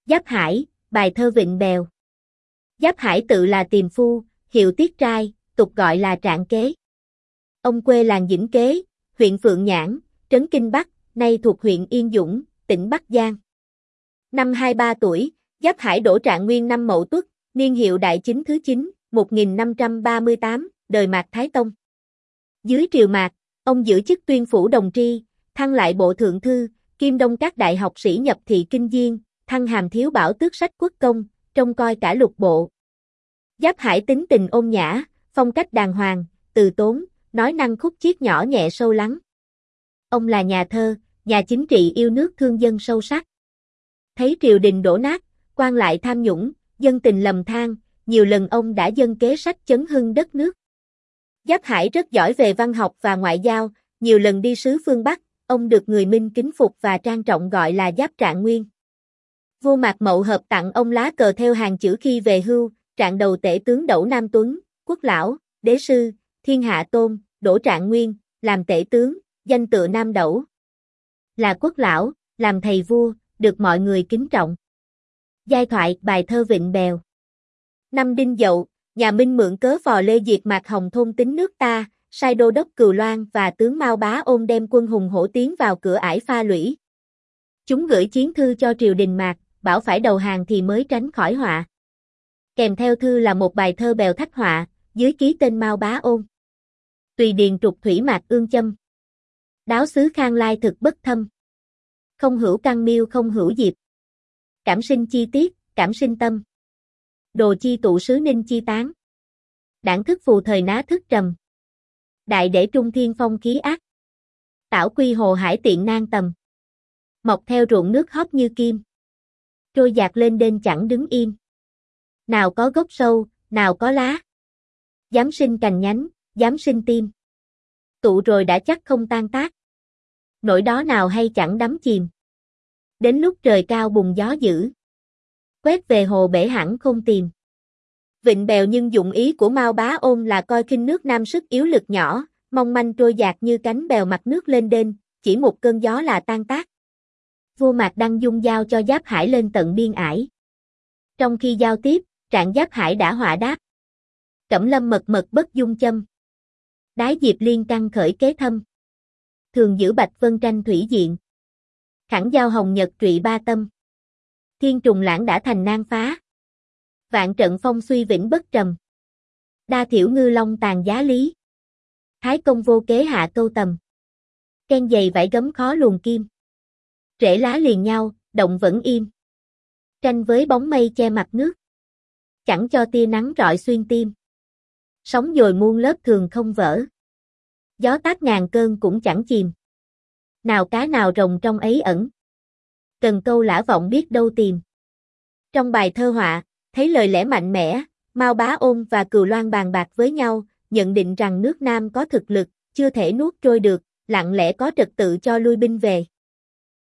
Giáp Hải, bài thơ Vịnh Bèo. Giáp Hải tự là tiềm phu, hiệu Tiết Trai, tục gọi là Trạng Kế. Ông quê làng Dĩnh Kế, huyện Phượng Nhãn, trấn Kinh Bắc, nay thuộc huyện Yên Dũng, tỉnh Bắc Giang. Năm 23 tuổi, Giáp Hải đỗ trạng nguyên năm Mậu Tuất, niên hiệu Đại Chính thứ 9, 1538, đời Mạc Thái Tông. Dưới triều Mạc, ông giữ chức tuyên phủ đồng tri, thăng lại bộ thượng thư, Kim Đông các đại học sĩ nhập thị kinh diên, thăng hàm thiếu bảo tước sách quốc công, trông coi cả lục bộ. Giáp Hải tính tình ôn nhã, phong cách đàng hoàng, từ tốn, nói năng khúc chiết nhỏ nhẹ sâu lắng. Ông là nhà thơ, nhà chính trị yêu nước thương dân sâu sắc. Thấy triều đình đổ nát, quan lại tham nhũng, dân tình lầm than, nhiều lần ông đã dâng kế sách chấn hưng đất nước. Giáp Hải rất giỏi về văn học và ngoại giao, nhiều lần đi sứ phương Bắc, ông được người Minh kính phục và trang trọng gọi là Giáp Trạng Nguyên. Vua Mạc Mậu Hợp tặng ông lá cờ theo hàng chữ khi về hưu, trạng đầu tể tướng Đẩu Nam Tuấn, quốc lão, đế sư, thiên hạ tôn, đỗ Trạng Nguyên, làm tể tướng, danh tựa Nam Đẩu. Là quốc lão, làm thầy vua, được mọi người kính trọng. Giai thoại, bài thơ Vịnh Bèo. Năm Đinh Dậu, nhà Minh mượn cớ phò Lê diệt Mạc Hồng thôn tính nước ta, sai đô đốc Cừu Loan và tướng Mao Bá Ôn đem quân hùng hổ tiến vào cửa ải Pha Lũy. Chúng gửi chiến thư cho triều đình Mạc, bảo phải đầu hàng thì mới tránh khỏi họa. Kèm theo thư là một bài thơ Bèo Thách Họa, dưới ký tên Mao Bá Ôn. Tùy điền trục thủy Mạc ương châm. Đáo xứ Khang Lai thực bất thâm. Không hữu căn miêu không hữu diệp. Cảm sinh chi tiết, cảm sinh tâm. Đồ chi tụ sứ ninh chi tán. Đảng thức phù thời ná thức trầm. Đại để trung thiên phong khí ác. Tảo quy hồ hải tiện nan tầm. Mọc theo ruộng nước hóp như kim. Trôi dạt lên đên chẳng đứng yên. Nào có gốc sâu, nào có lá. Dám sinh cành nhánh, dám sinh tim. Tụ rồi đã chắc không tan tác. Nỗi đó nào hay chẳng đắm chìm. Đến lúc trời cao bùng gió dữ. Quét về hồ bể hẳn không tìm. Vịnh Bèo nhưng dụng ý của Mao Bá Ôn là coi khinh nước Nam sức yếu lực nhỏ, mong manh trôi dạt như cánh bèo mặt nước lên đên, chỉ một cơn gió là tan tác. Vua Mạc Đăng Dung giao cho Giáp Hải lên tận biên ải. Trong khi giao tiếp, Trạng Giáp Hải đã họa đáp. Cẩm lâm mật mật bất dung châm. Đái diệp liên căn khởi kế thâm. Thường giữ bạch vân tranh thủy diện. Khẳng giao hồng nhật trụy ba tâm. Thiên trùng lãng đã thành nan phá. Vạn trận phong suy vĩnh bất trầm. Đa thiểu ngư long tàn giá lý. Thái công vô kế hạ câu tầm. Ken dày vải gấm khó luồn kim. Rễ lá liền nhau, động vẫn im. Tranh với bóng mây che mặt nước. Chẳng cho tia nắng rọi xuyên tim. Sóng dồi muôn lớp thường không vỡ. Gió táp ngàn cơn cũng chẳng chìm. Nào cá nào rồng trong ấy ẩn. Cần câu lã vọng biết đâu tìm. Trong bài thơ họa, thấy lời lẽ mạnh mẽ, Mao Bá Ôn và Cừu Loan bàn bạc với nhau, nhận định rằng nước Nam có thực lực, chưa thể nuốt trôi được, lặng lẽ có trật tự cho lui binh về.